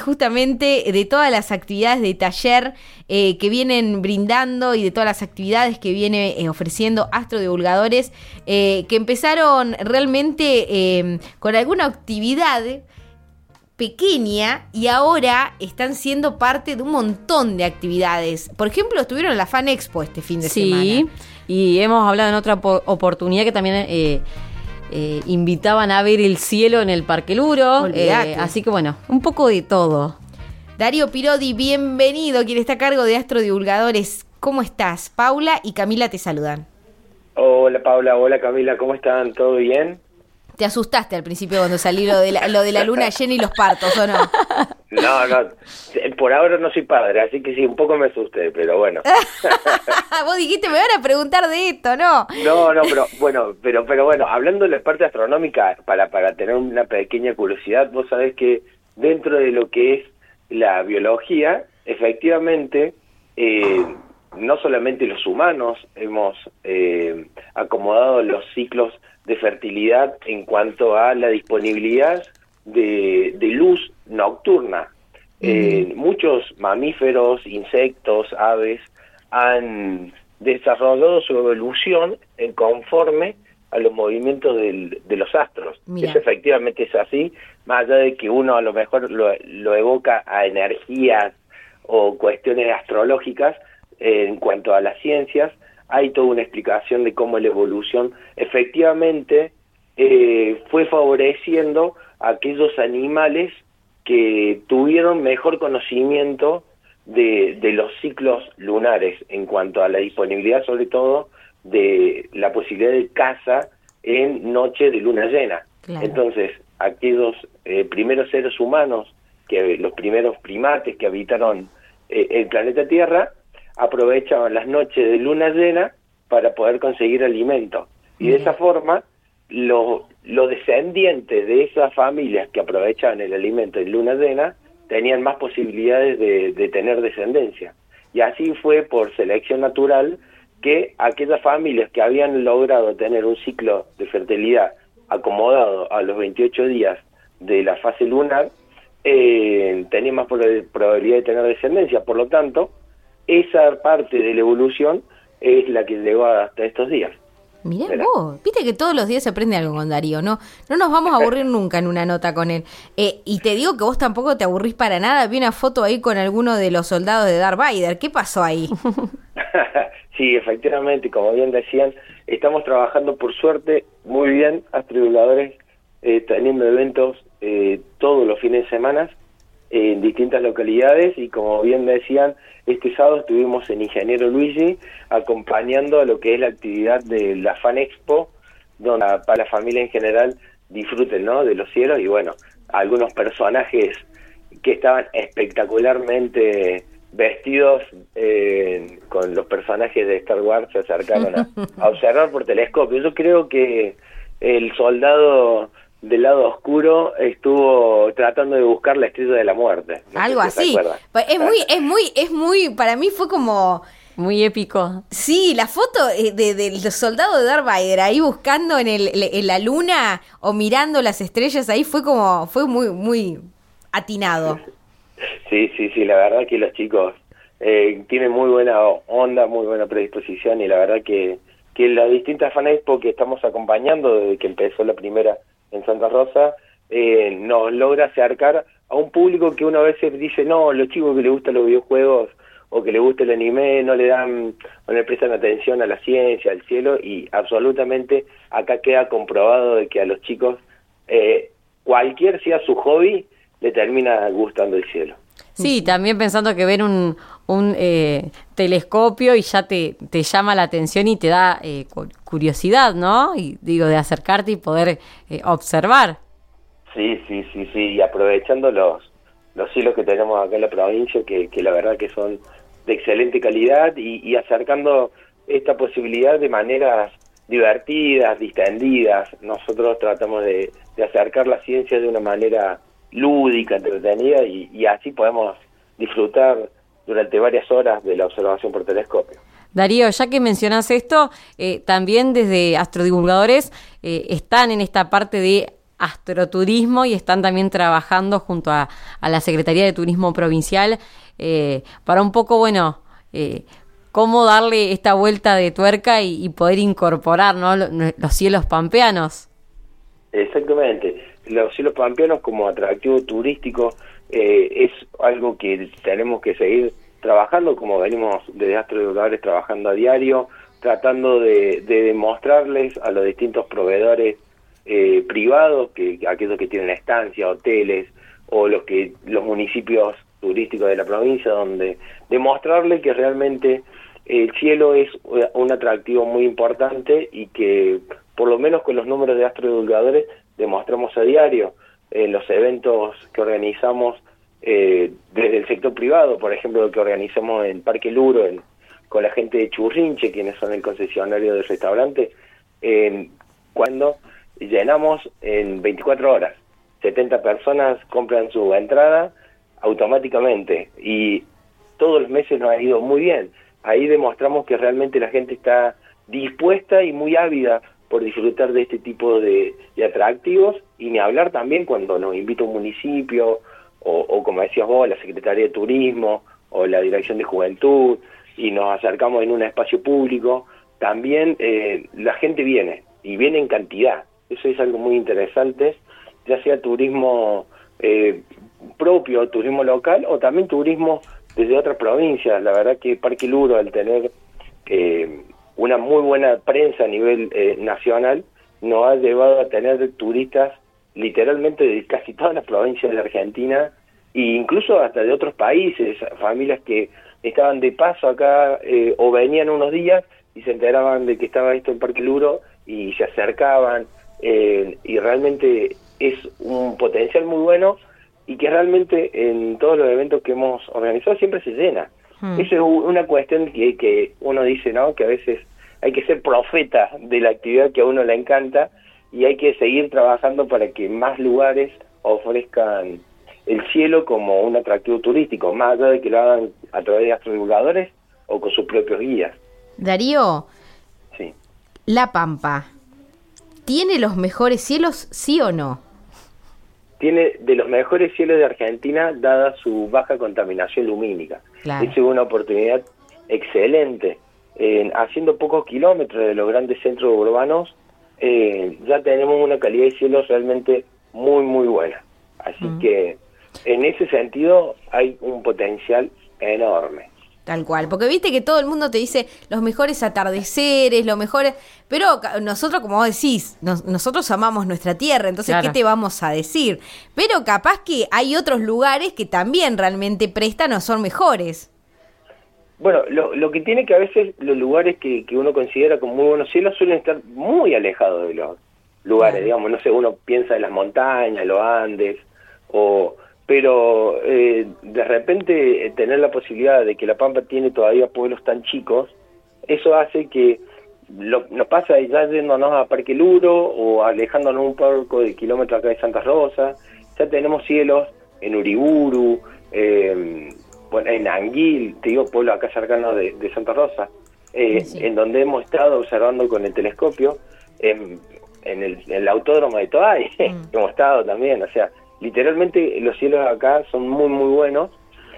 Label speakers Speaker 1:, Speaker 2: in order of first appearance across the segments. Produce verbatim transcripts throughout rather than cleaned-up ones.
Speaker 1: justamente de todas las actividades de taller eh, que vienen brindando y de todas las actividades que viene eh, ofreciendo Astrodivulgadores, eh, que empezaron realmente eh, con alguna actividad pequeña y ahora están siendo parte de un montón de actividades. Por ejemplo, estuvieron en la Fan Expo este fin de
Speaker 2: sí,
Speaker 1: semana. Sí,
Speaker 2: y hemos hablado en otra po- oportunidad que también eh, eh, invitaban a ver el cielo en el Parque Luro. Eh, así que bueno, un poco de todo.
Speaker 1: Darío Pirodi, bienvenido, quien está a cargo de Astrodivulgadores. ¿Cómo estás? Paula y Camila te saludan.
Speaker 3: Hola Paula, hola Camila, ¿cómo están? ¿Todo bien?
Speaker 1: Te asustaste al principio cuando salí lo de la, lo de la luna llena y los partos, ¿o no?
Speaker 3: No, no, por ahora no soy padre, así que sí, un poco me asusté, pero bueno.
Speaker 1: Vos dijiste, me van a preguntar de esto, ¿no?
Speaker 3: No, no, pero bueno, pero pero bueno, hablando de la parte astronómica, para, para tener una pequeña curiosidad, vos sabés que dentro de lo que es la biología, efectivamente, eh, no solamente los humanos hemos eh, acomodado los ciclos de fertilidad en cuanto a la disponibilidad de, de luz nocturna. Mm. Eh, muchos mamíferos, insectos, aves han desarrollado su evolución en conforme a los movimientos del, de los astros. Mira. Eso efectivamente es así, más allá de que uno a lo mejor lo, lo evoca a energías o cuestiones astrológicas. Eh, en cuanto a las ciencias, hay toda una explicación de cómo la evolución efectivamente eh, fue favoreciendo a aquellos animales que tuvieron mejor conocimiento de, de los ciclos lunares en cuanto a la disponibilidad, sobre todo, de la posibilidad de caza en noche de luna llena. Claro. Entonces, aquellos eh, primeros seres humanos, que los primeros primates que habitaron eh, el planeta Tierra, aprovechaban las noches de luna llena para poder conseguir alimento. Y de esa forma, los lo descendientes de esas familias que aprovechaban el alimento en luna llena tenían más posibilidades de, de tener descendencia. Y así fue por selección natural que aquellas familias que habían logrado tener un ciclo de fertilidad acomodado a los veintiocho días de la fase lunar, eh, tenían más probabilidad de tener descendencia. Por lo tanto, esa parte de la evolución es la que llegó hasta estos días.
Speaker 1: Mirá vos, viste que todos los días se aprende algo con Darío, ¿no? No nos vamos a aburrir nunca en una nota con él. Eh, y te digo que vos tampoco te aburrís para nada. Vi una foto ahí con alguno de los soldados de Darth Vader. ¿Qué pasó ahí?
Speaker 3: Sí, efectivamente, como bien decían, estamos trabajando por suerte muy bien, Astrodivulgadores, eh, teniendo eventos eh, todos los fines de semana en distintas localidades, y como bien decían, este sábado estuvimos en Ingeniero Luigi acompañando a lo que es la actividad de la Fan Expo, donde para la familia en general disfruten, ¿no?, de los cielos. Y bueno, algunos personajes que estaban espectacularmente vestidos eh, con los personajes de Star Wars se acercaron a, a observar por telescopio. Yo creo que el soldado del lado oscuro estuvo tratando de buscar la estrella de la muerte.
Speaker 1: No Algo sé si así. Es muy, es muy, es muy, para mí fue como
Speaker 2: muy épico.
Speaker 1: Sí, la foto de, de, del soldado de Darth Vader ahí buscando en, el, en la luna o mirando las estrellas ahí fue como, fue muy, muy atinado.
Speaker 3: Sí, sí, sí, la verdad que los chicos eh, tienen muy buena onda, muy buena predisposición, y la verdad que, que las distintas Fan Expo que estamos acompañando desde que empezó la primera en Santa Rosa, eh, nos logra acercar a un público que uno a veces dice, no, los chicos que les gustan los videojuegos o que les gusta el anime no le dan, no le prestan atención a la ciencia, al cielo, y absolutamente acá queda comprobado de que a los chicos, eh, cualquier sea su hobby, le termina gustando el cielo.
Speaker 2: Sí, también pensando que ver un, un eh, telescopio y ya te, te llama la atención y te da eh, curiosidad, ¿no? Y digo, de acercarte y poder eh, observar.
Speaker 3: Sí, sí, sí, sí, y aprovechando los, los cielos que tenemos acá en la provincia, que, que la verdad que son de excelente calidad, y, y acercando esta posibilidad de maneras divertidas, distendidas. Nosotros tratamos de, de acercar la ciencia de una manera lúdica, entretenida, y, y así podemos disfrutar durante varias horas de la observación por telescopio.
Speaker 2: Darío, ya que mencionás esto, eh, también desde Astrodivulgadores eh, están en esta parte de astroturismo y están también trabajando junto a, a la Secretaría de Turismo Provincial eh, para un poco, bueno, eh, cómo darle esta vuelta de tuerca y, y poder incorporar, ¿no?, los, los cielos pampeanos.
Speaker 3: Exactamente. Los cielos pampeanos como atractivo turístico eh, es algo que tenemos que seguir trabajando, como venimos desde Astrodivulgadores trabajando a diario, tratando de, de demostrarles a los distintos proveedores eh, privados, que aquellos que tienen estancias, hoteles, o los que los municipios turísticos de la provincia, donde demostrarles que realmente el cielo es un atractivo muy importante y que por lo menos con los números de Astrodivulgadores demostramos a diario en los eventos que organizamos eh, desde el sector privado, por ejemplo, lo que organizamos en Parque Luro, en, con la gente de Churrinche, quienes son el concesionario del restaurante, eh, cuando llenamos en veinticuatro horas. setenta personas compran su entrada automáticamente y todos los meses nos ha ido muy bien. Ahí demostramos que realmente la gente está dispuesta y muy ávida por disfrutar de este tipo de, de atractivos, y ni hablar también cuando nos invita un municipio o, o como decías vos, la Secretaría de Turismo o la Dirección de Juventud, y nos acercamos en un espacio público, también eh, la gente viene, y viene en cantidad. Eso es algo muy interesante, ya sea turismo eh, propio, turismo local, o también turismo desde otras provincias. La verdad que Parque Luro, al tener eh, una muy buena prensa a nivel eh, nacional, nos ha llevado a tener turistas literalmente de casi todas las provincias de la Argentina, e incluso hasta de otros países, familias que estaban de paso acá eh, o venían unos días y se enteraban de que estaba esto en Parque Luro y se acercaban, eh, y realmente es un potencial muy bueno, y que realmente en todos los eventos que hemos organizado siempre se llena. Hmm. Eso es una cuestión que, que uno dice, ¿no?, que a veces hay que ser profeta de la actividad que a uno le encanta, y hay que seguir trabajando para que más lugares ofrezcan el cielo como un atractivo turístico, más allá de que lo hagan a través de Astrodivulgadores o con sus propios guías.
Speaker 1: Darío,
Speaker 3: sí.
Speaker 1: La Pampa, ¿tiene los mejores cielos, sí o no?
Speaker 3: Tiene de los mejores cielos de Argentina, dada su baja contaminación lumínica. Claro. Es una oportunidad excelente. Eh, haciendo pocos kilómetros de los grandes centros urbanos, eh, ya tenemos una calidad de cielo realmente muy, muy buena. Así mm. que, en ese sentido, hay un potencial enorme.
Speaker 1: Tal cual, porque viste que todo el mundo te dice los mejores atardeceres, los mejores... Pero nosotros, como vos decís, nos, nosotros amamos nuestra tierra, entonces, claro, ¿qué te vamos a decir? Pero capaz que hay otros lugares que también realmente prestan o son mejores.
Speaker 3: Bueno, lo, lo que tiene que a veces los lugares que, que uno considera como muy buenos cielos suelen estar muy alejados de los lugares, claro. Digamos, no sé, uno piensa en las montañas, los Andes, o... pero eh, de repente eh, tener la posibilidad de que La Pampa tiene todavía pueblos tan chicos, eso hace que lo, nos pasa ya yéndonos a Parque Luro o alejándonos un poco de kilómetros acá de Santa Rosa, ya tenemos cielos en Uriburu, eh, bueno, en Anguil, te digo, pueblo acá cercano de, de Santa Rosa, eh, sí. En donde hemos estado observando con el telescopio, en, en, el, en el autódromo de Toay, mm. hemos estado también, o sea, literalmente los cielos acá son muy muy buenos,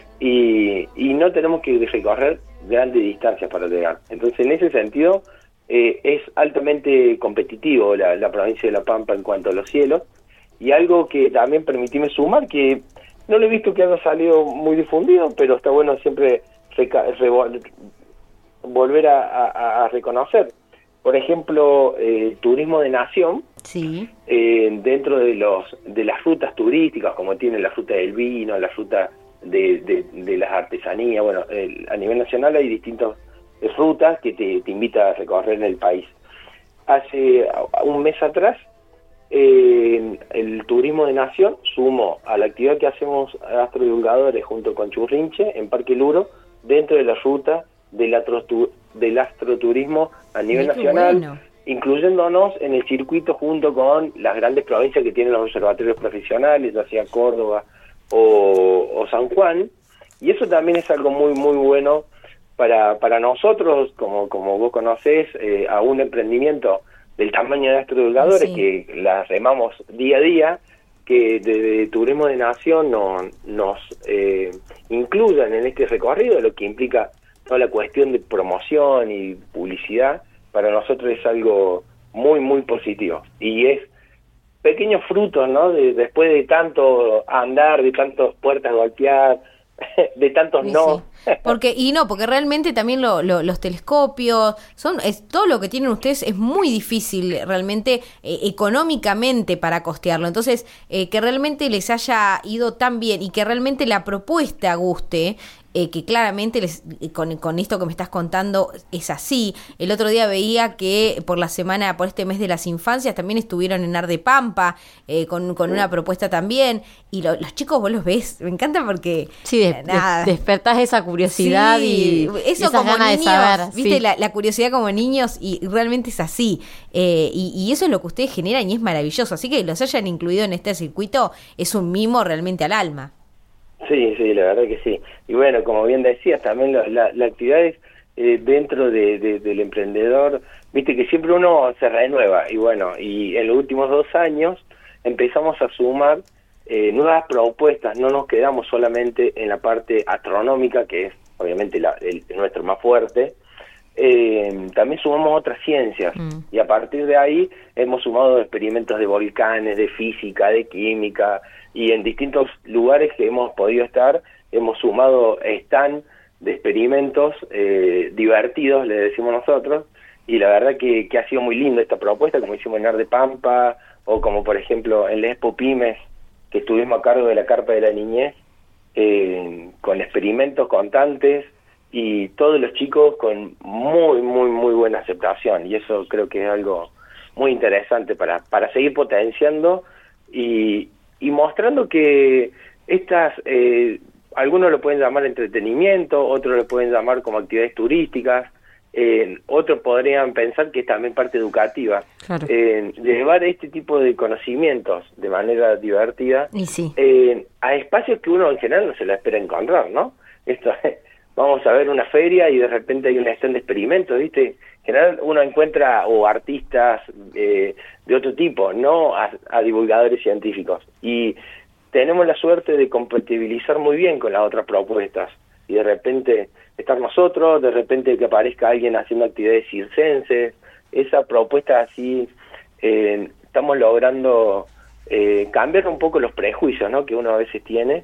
Speaker 3: y, y no tenemos que recorrer grandes distancias para llegar. Entonces, en ese sentido, eh, es altamente competitivo la, la provincia de La Pampa en cuanto a los cielos, y algo que también permitime sumar, que no lo he visto que haya salido muy difundido, pero está bueno siempre reca- revol- volver a, a, a reconocer. Por ejemplo, eh, turismo de nación,
Speaker 1: sí.
Speaker 3: eh, dentro de los de las rutas turísticas, como tiene la ruta del vino, la ruta de, de, de las artesanías, bueno, eh, a nivel nacional hay distintas rutas que te, te invita a recorrer en el país. Hace un mes atrás, eh, el turismo de nación sumó a la actividad que hacemos Astrodivulgadores junto con Churrinche en Parque Luro, dentro de la ruta del, astrotu- del astroturismo a nivel Muy nacional, bueno. incluyéndonos en el circuito junto con las grandes provincias que tienen los observatorios profesionales, ya sea Córdoba o, o San Juan, y eso también es algo muy muy bueno para para nosotros, como como vos conocés, eh, a un emprendimiento del tamaño de astrodivulgadores,
Speaker 1: Sí.
Speaker 3: que las remamos día a día, que desde Turismo de Nación no, nos eh, incluyan en este recorrido, lo que implica toda la cuestión de promoción y publicidad, para nosotros es algo muy, muy positivo. Y es pequeños frutos, ¿no? De, después de tanto andar, de tantas puertas golpear, de tantos
Speaker 1: Sí,
Speaker 3: no.
Speaker 1: sí. Porque, y no, porque realmente también lo, lo- los telescopios, son es todo lo que tienen ustedes es muy difícil realmente eh, económicamente para costearlo. Entonces, eh, que realmente les haya ido tan bien y que realmente la propuesta guste, eh, que claramente les, con, con esto que me estás contando es así. El otro día veía que por la semana, por este mes de las infancias, también estuvieron en Arde Pampa eh, con, con una propuesta también. Y lo- los chicos vos los ves, me encanta porque...
Speaker 2: Sí, des-
Speaker 1: nada.
Speaker 2: des- despertás esa curiosidad
Speaker 1: Sí,
Speaker 2: y,
Speaker 1: eso
Speaker 2: y esas
Speaker 1: como
Speaker 2: ganas
Speaker 1: niños,
Speaker 2: de saber.
Speaker 1: viste,
Speaker 2: sí.
Speaker 1: la, la curiosidad como niños y realmente es así. Eh, y, y eso es lo que ustedes generan y es maravilloso. Así que los hayan incluido en este circuito es un mimo realmente al alma.
Speaker 3: Sí, sí, la verdad que sí. Y bueno, como bien decías, también la, la, la actividad es eh, dentro de, de, del emprendedor, viste que siempre uno se renueva. Y bueno, y en los últimos dos años empezamos a sumar eh, nuevas propuestas. No nos quedamos solamente en la parte astronómica, que es obviamente la, el, nuestro más fuerte. Eh, también sumamos otras ciencias.
Speaker 1: Mm.
Speaker 3: Y a partir de ahí hemos sumado experimentos de volcanes, de física, de química, y en distintos lugares que hemos podido estar hemos sumado stand de experimentos eh, divertidos, le decimos nosotros, y la verdad que, que ha sido muy lindo esta propuesta, como hicimos en Arde Pampa, o como por ejemplo en la Expo Pymes, que estuvimos a cargo de la Carpa de la Niñez, eh, con experimentos constantes, y todos los chicos con muy, muy, muy buena aceptación, y eso creo que es algo muy interesante para, para seguir potenciando y, y mostrando que estas, eh, algunos lo pueden llamar entretenimiento, otros lo pueden llamar como actividades turísticas, eh, otros podrían pensar que es también parte educativa.
Speaker 2: Claro.
Speaker 3: Eh, llevar este tipo de conocimientos de manera divertida
Speaker 1: Y sí.
Speaker 3: eh, a espacios que uno en general no se la espera encontrar, ¿no? Esto vamos a ver una feria y de repente hay un stand de experimentos, ¿viste? En general uno encuentra o artistas eh, de otro tipo, no a, a divulgadores científicos. Y tenemos la suerte de compatibilizar muy bien con las otras propuestas. Y de repente estar nosotros, de repente que aparezca alguien haciendo actividades circenses, esa propuesta así, eh, estamos logrando eh, cambiar un poco los prejuicios, ¿no?, que uno a veces tiene.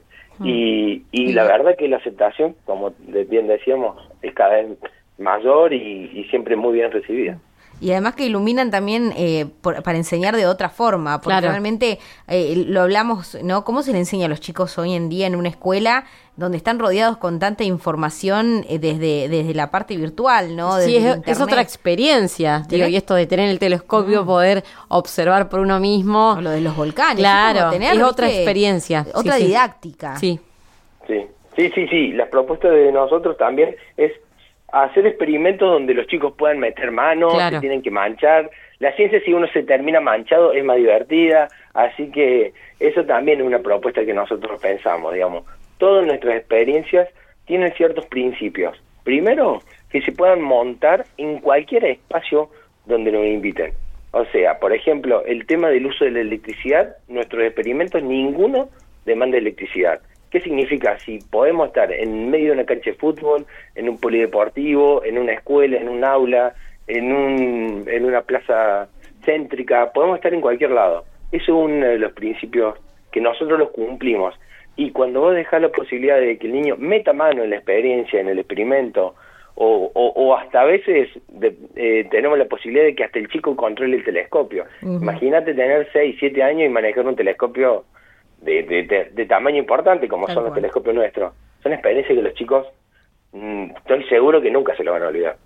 Speaker 3: Y, y la verdad que la aceptación, como bien decíamos, es cada vez mayor y, y siempre muy bien recibida.
Speaker 1: Y además que iluminan también eh, por- para enseñar de otra forma, porque
Speaker 2: Claro.
Speaker 1: realmente eh, lo hablamos, ¿no? ¿Cómo se le enseña a los chicos hoy en día en una escuela donde están rodeados con tanta información eh, desde, desde la parte virtual, ¿no?
Speaker 2: Sí,
Speaker 1: Desde
Speaker 2: es,
Speaker 1: el
Speaker 2: es otra
Speaker 1: internet?
Speaker 2: experiencia, digo,
Speaker 1: ¿Tenés?
Speaker 2: y esto de tener el telescopio, poder observar por uno mismo.
Speaker 1: O lo de los volcanes.
Speaker 2: Claro,
Speaker 1: es, como tener,
Speaker 2: es otra
Speaker 1: ¿viste?
Speaker 2: experiencia.
Speaker 1: Otra
Speaker 2: Sí, sí.
Speaker 1: didáctica.
Speaker 2: Sí,
Speaker 3: Sí, sí, sí, sí. La propuesta de nosotros también es hacer experimentos donde los chicos puedan meter manos,
Speaker 2: Claro.
Speaker 3: se tienen que manchar. La ciencia, si uno se termina manchado, es más divertida, así que eso también es una propuesta que nosotros pensamos, digamos. Todas nuestras experiencias tienen ciertos principios. Primero, que se puedan montar en cualquier espacio donde nos inviten. O sea, por ejemplo, el tema del uso de la electricidad, nuestros experimentos ninguno demanda electricidad. ¿Qué significa? Si podemos estar en medio de una cancha de fútbol, en un polideportivo, en una escuela, en un aula, en un en una plaza céntrica, podemos estar en cualquier lado. Eso es uno de los principios que nosotros los cumplimos. Y cuando vos dejás la posibilidad de que el niño meta mano en la experiencia, en el experimento, o, o, o hasta a veces de, eh, tenemos la posibilidad de que hasta el chico controle el telescopio.
Speaker 1: Ujú.
Speaker 3: Imagínate tener seis, siete años y manejar un telescopio de, de, de, de tamaño importante como
Speaker 1: Tal
Speaker 3: son los
Speaker 1: cual.
Speaker 3: telescopios nuestros. Son experiencias que los chicos, mmm, estoy seguro que nunca se lo van a olvidar.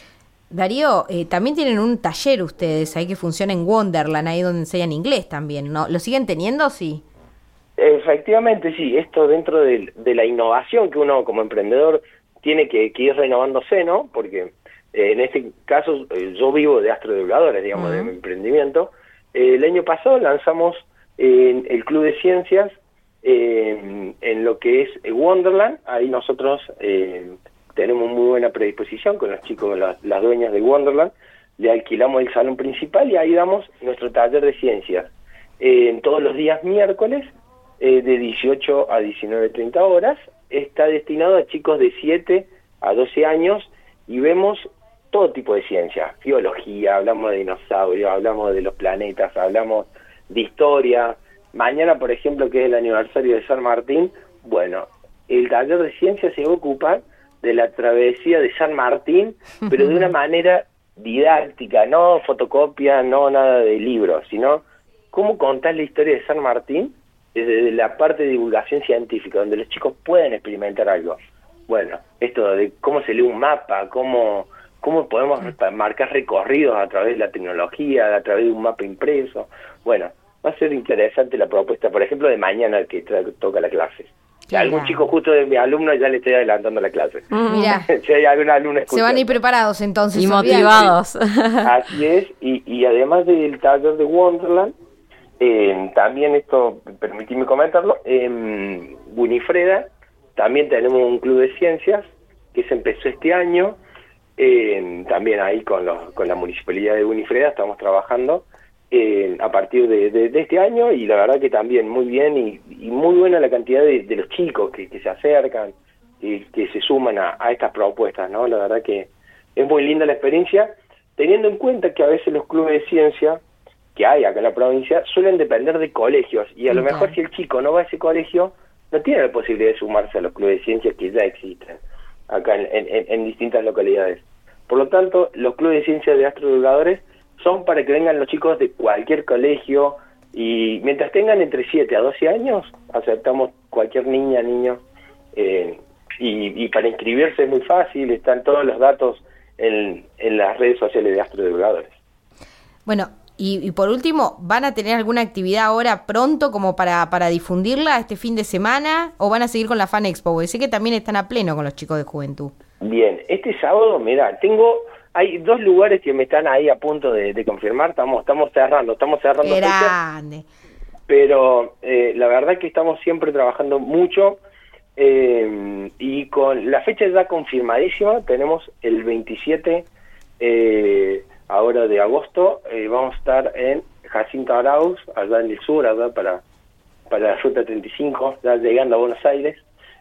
Speaker 1: Darío, eh, también tienen un taller ustedes ahí que funciona en Wonderland, ahí donde enseñan inglés también, ¿no? ¿Lo siguen teniendo? Sí.
Speaker 3: Efectivamente, sí, esto dentro de, de la innovación que uno como emprendedor tiene que, que ir renovándose, ¿no? Porque eh, en este caso eh, yo vivo de astrodivulgadores, digamos,
Speaker 1: Uh-huh.
Speaker 3: de mi emprendimiento. Eh, el año pasado lanzamos eh, el Club de Ciencias eh, en lo que es Wonderland. Ahí nosotros eh, tenemos muy buena predisposición con los chicos, las, las dueñas de Wonderland, le alquilamos el salón principal y ahí damos nuestro taller de ciencias. Eh, todos los días miércoles, eh, de dieciocho a diecinueve treinta horas, está destinado a chicos de siete a doce años y vemos todo tipo de ciencia, biología, hablamos de dinosaurios, hablamos de los planetas, hablamos de historia. Mañana, por ejemplo, que es el aniversario de San Martín, bueno, el taller de ciencia se va a ocupar de la travesía de San Martín, pero de una manera didáctica, no fotocopia, no nada de libros, sino cómo contar la historia de San Martín desde la parte de divulgación científica, donde los chicos pueden experimentar algo. Bueno, esto de cómo se lee un mapa, cómo, cómo podemos marcar recorridos a través de la tecnología, a través de un mapa impreso. Bueno, va a ser interesante la propuesta, por ejemplo, de mañana que toca la clase. Si a algún chico justo de mi alumno ya le estoy adelantando la clase.
Speaker 1: Mira,
Speaker 3: si hay algún alumno escuchando.
Speaker 1: Se van a ir preparados entonces.
Speaker 2: Y motivados.
Speaker 3: Así es, y, y además del taller de Wonderland, eh, también esto, permitidme comentarlo, en Winifreda también tenemos un club de ciencias que se empezó este año, eh, también ahí con, los, con la municipalidad de Winifreda estamos trabajando eh, a partir de, de, de este año, y la verdad que también muy bien y, y muy buena la cantidad de, de los chicos que, que se acercan y que se suman a, a estas propuestas, ¿no? La verdad que es muy linda la experiencia, teniendo en cuenta que a veces los clubes de ciencia que hay acá en la provincia suelen depender de colegios, y a lo mejor si el chico no va a ese colegio, no tiene la posibilidad de sumarse a los clubes de ciencias que ya existen acá en, en, en distintas localidades. Por lo tanto, los clubes de ciencias de astrodivulgadores son para que vengan los chicos de cualquier colegio, y mientras tengan entre siete a doce años, aceptamos cualquier niña, niño, eh, y, y para inscribirse es muy fácil, están todos los datos en, en las redes sociales de astrodivulgadores.
Speaker 1: Bueno, y, y por último, ¿van a tener alguna actividad ahora pronto como para, para difundirla este fin de semana, o van a seguir con la Fan Expo? Porque sé que también están a pleno con los chicos de juventud.
Speaker 3: Bien, este sábado, mira, tengo... Hay dos lugares que me están ahí a punto de, de confirmar, estamos estamos cerrando, estamos cerrando
Speaker 1: Grande.
Speaker 3: Fechas, pero eh, la verdad que estamos siempre trabajando mucho, eh, y con la fecha ya confirmadísima, tenemos el veintisiete eh, ahora de agosto, eh, vamos a estar en Jacinto Arauz, allá en el sur, allá para, para la Ruta treinta y cinco, ya llegando a Buenos Aires,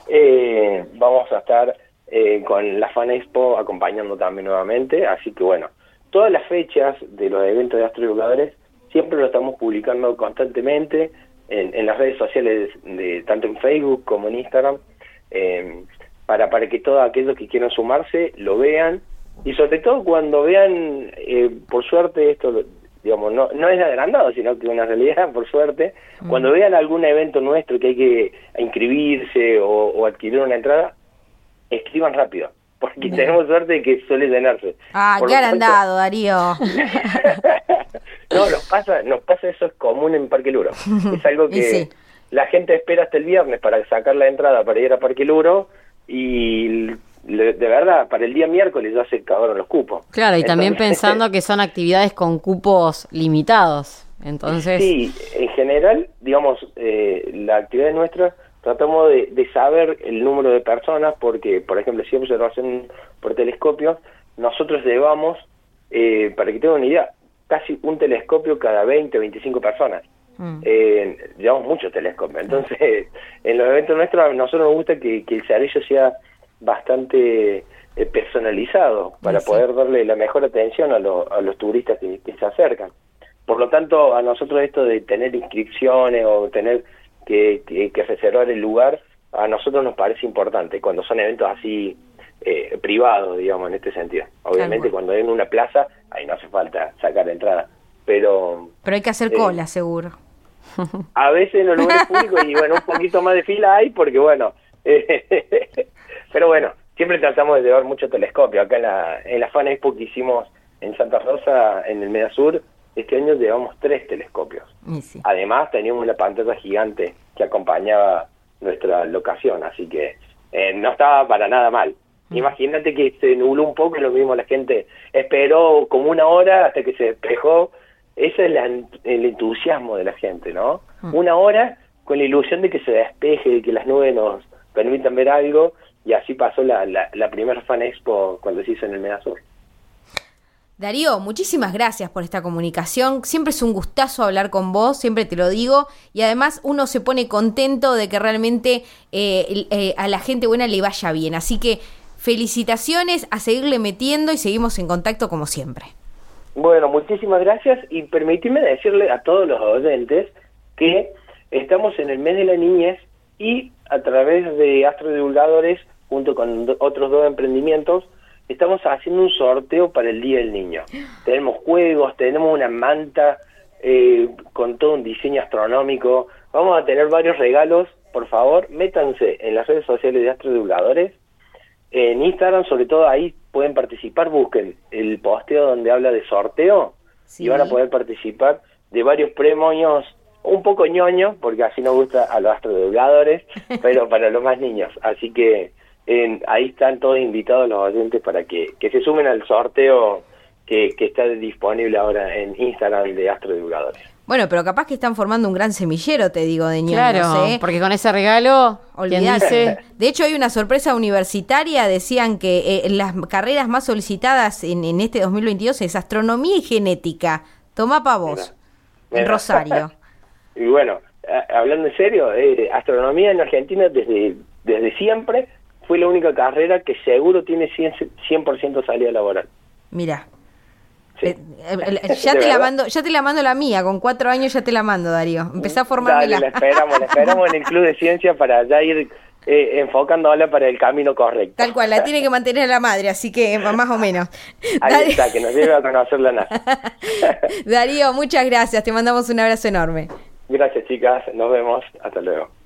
Speaker 3: eh, vamos a estar... Eh, con la Fan Expo acompañando también nuevamente, así que bueno, todas las fechas de los eventos de astrodivulgadores siempre lo estamos publicando constantemente en, en las redes sociales, de, tanto en Facebook como en Instagram, eh, para, para que todos aquellos que quieran sumarse lo vean, y sobre todo cuando vean, eh, por suerte esto, digamos, no, no es agrandado, sino que una realidad, por suerte, mm. cuando vean algún evento nuestro que hay que inscribirse o, o adquirir una entrada, escriban rápido, porque bien, tenemos suerte de que suele llenarse.
Speaker 1: Ah, qué agrandado, Darío.
Speaker 3: No, nos pasa, nos pasa eso, es común en Parque Luro. Es algo que sí, la gente espera hasta el viernes para sacar la entrada para ir a Parque Luro, y de verdad, para el día miércoles ya se acabaron los cupos.
Speaker 2: Claro, y
Speaker 3: Entonces,
Speaker 2: también pensando que son actividades con cupos limitados. Entonces,
Speaker 3: sí, en general, digamos, eh, la actividad nuestra, tratamos de, de saber el número de personas, porque, por ejemplo, si observación por telescopio, nosotros llevamos, eh, para que tengan una idea, casi un telescopio cada veinte, veinticinco personas. Mm. Eh, llevamos muchos telescopios. Entonces, en los eventos nuestros, a nosotros nos gusta que, que el servicio sea bastante eh, personalizado, para sí, poder darle la mejor atención a, lo, a los turistas que, que se acercan. Por lo tanto, a nosotros esto de tener inscripciones o tener que, que, que reservar el lugar, a nosotros nos parece importante cuando son eventos así eh, privados, digamos, en este sentido. Obviamente, cuando hay en una plaza, ahí no hace falta sacar entrada, pero...
Speaker 1: Pero hay que hacer
Speaker 3: eh,
Speaker 1: cola, seguro.
Speaker 3: A veces en los lugares públicos, y bueno, un poquito más de fila hay, porque bueno... Eh, pero bueno, siempre tratamos de llevar mucho telescopio. Acá en la, en la Fan Expo que hicimos en Santa Rosa, en el Medasur, este año llevamos tres telescopios. Sí. Además, teníamos una pantalla gigante que acompañaba nuestra locación, así que eh, no estaba para nada mal. Mm. Imagínate que se nubló un poco, y lo mismo la gente esperó como una hora hasta que se despejó. Ese es la, el entusiasmo de la gente, ¿no? Mm. Una hora con la ilusión de que se despeje, de que las nubes nos permitan ver algo, y así pasó la, la, la primera Fan Expo cuando se hizo en el Medasur.
Speaker 1: Darío, muchísimas gracias por esta comunicación. Siempre es un gustazo hablar con vos, siempre te lo digo. Y además uno se pone contento de que realmente eh, eh, a la gente buena le vaya bien. Así que felicitaciones, a seguirle metiendo y seguimos en contacto como siempre.
Speaker 3: Bueno, muchísimas gracias y permíteme decirle a todos los oyentes que estamos en el mes de la niñez y a través de Astrodivulgadores, junto con do- otros dos emprendimientos, estamos haciendo un sorteo para el Día del Niño. Tenemos juegos, tenemos una manta eh, con todo un diseño astronómico. Vamos a tener varios regalos. Por favor, métanse en las redes sociales de Astrodivulgadores. En Instagram, sobre todo, ahí pueden participar. Busquen el posteo donde habla de sorteo, sí, y van a poder participar de varios premios, un poco ñoño, porque así nos gusta a los Astrodivulgadores, pero para los más niños. Así que En, ahí están todos invitados los oyentes para que, que se sumen al sorteo que, que está disponible ahora en Instagram de Astrodivulgadores.
Speaker 1: Bueno, pero capaz que están formando un gran semillero, te digo, de ñoños.
Speaker 2: Claro,
Speaker 1: ¿eh?
Speaker 2: porque con ese regalo,
Speaker 1: olvidate. De hecho, hay una sorpresa universitaria. Decían que eh, las carreras más solicitadas en, en este dos mil veintidós es astronomía y genética. Tomá pa' vos, mira, mira. En Rosario.
Speaker 3: Y bueno, a, hablando en serio, eh, astronomía en Argentina desde, desde siempre fue la única carrera que seguro tiene cien por ciento salida laboral.
Speaker 1: Mira.
Speaker 3: Sí.
Speaker 1: Eh, eh, ya te la mando, ya te la mando la mía, con cuatro años ya te la mando, Darío. Empezá a formármela.
Speaker 3: Dale, la esperamos, la esperamos en el Club de Ciencia para ya ir eh, enfocándola para el camino correcto.
Speaker 1: Tal cual, la tiene que mantener la madre, así que más o menos.
Speaker 3: Ahí
Speaker 1: Darío.
Speaker 3: está, que nos lleve a conocer la NASA.
Speaker 1: Darío, muchas gracias, te mandamos un abrazo enorme.
Speaker 3: Gracias, chicas, nos vemos, hasta luego.